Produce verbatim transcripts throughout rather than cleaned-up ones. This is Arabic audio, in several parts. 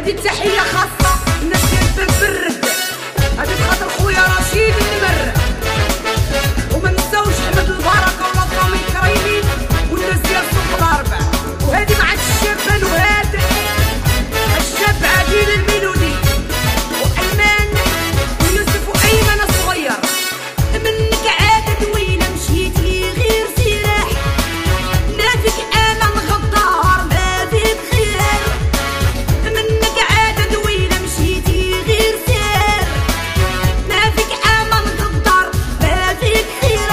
هذه التحية خاصة الناس ديال باب الرد، هذه بخاطر خويا رشيد المر، وما نساوش احمد البركة ولا طامي كريمين والناس ديال سوق الاربع، وهذه مع الشاب الوهاد الشاب عادل الميلودي وايمن ويوسف وايمن الصغير. منك عادة دوينة مشيت لي غير سلاح، ما فيك امان غدار ما فيك خير. منك عادة دوينة مشيت لي غير سلاح، ما فيك امان غدار ما فيك خير.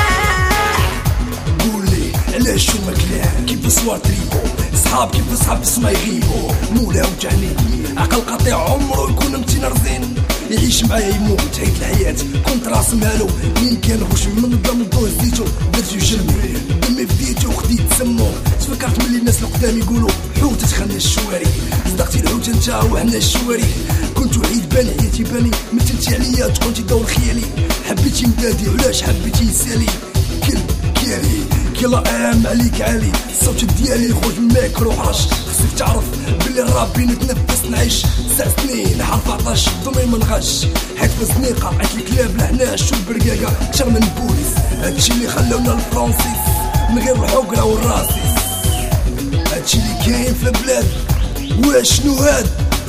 قولي علاش شو مكلاه كيف صوار تريبو، صحاب كيف صحاب بس ما يغيبو، مولا وجعني عقل قطيع عمرو يكون متين رزين، يعيش معايا يموت حيت الحياة كنت راس مالو، مين كان غش من ضم الضو هزيتو درتو جربي دمي فديتو وخديت سمو، تفكرت ملي الناس القدام يقولوا حوت تخلي الشواري، صدقتي الحوت انت وحنا الشواري، كنت وحيد باني حياتي باني مثلتي عليا تكونتي دور خيالي، حبيتي مدادي علاش حبيتي يسالي كل كيالي كلا عام عليك عالي، الصوت ديالي خرج من ميكرو حرش، خصك تعرف بلي رابي نتنفس نعيش تسع سنين حرف عطاش ضمي منغش، حيت في الزنيقة عيت الكلاب لحناش والبرقاقة كتر من البوليس، هادشي اللي خلونا الفرونسيس من غير الحقرة والراسيس، هادشي اللي كاين في البلاد واشنو هاد.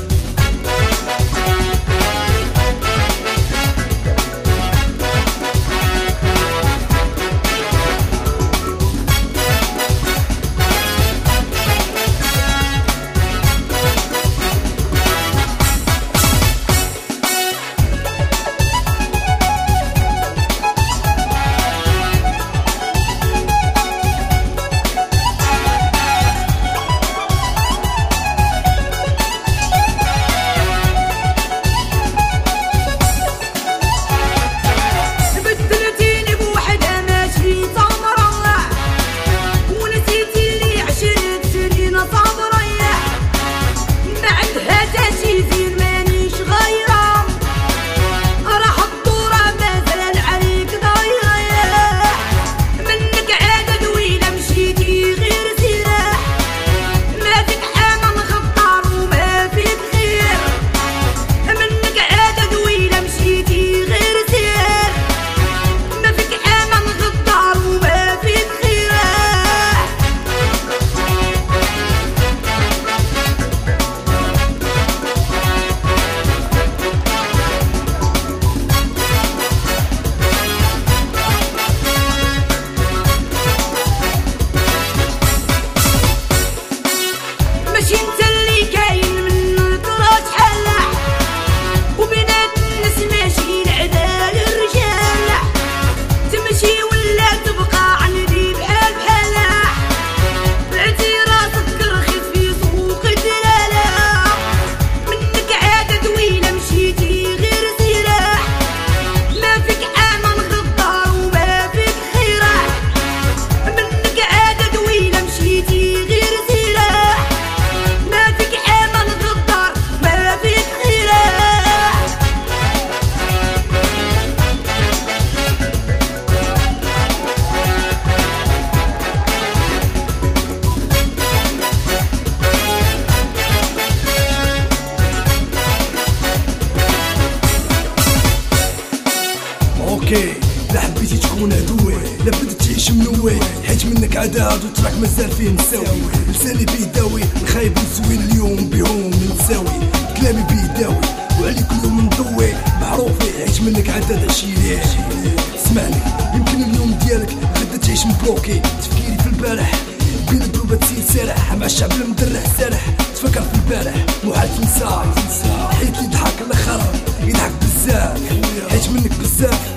لا حبيتي تكون عدوي لا بدت تعيش منوي، حيت منك عداد وتراك مازال فيه نساوي، لساني بيه داوي الخايب نسوي اليوم بيهم نساوي، كلامي بيه داوي وعليك اليوم نضوي معروفي، حيت منك عداد عشيري. اسمعني يمكن اليوم ديالك غدا تعيش مبلوكي، تفكيري في البارح بين الدروبة تسير سارح، مع الشعب المدرح سارح، تفكر في البارح محال تنسى، حيت اللي يضحك الاخر يضحك بزاف، حيت منك بزاف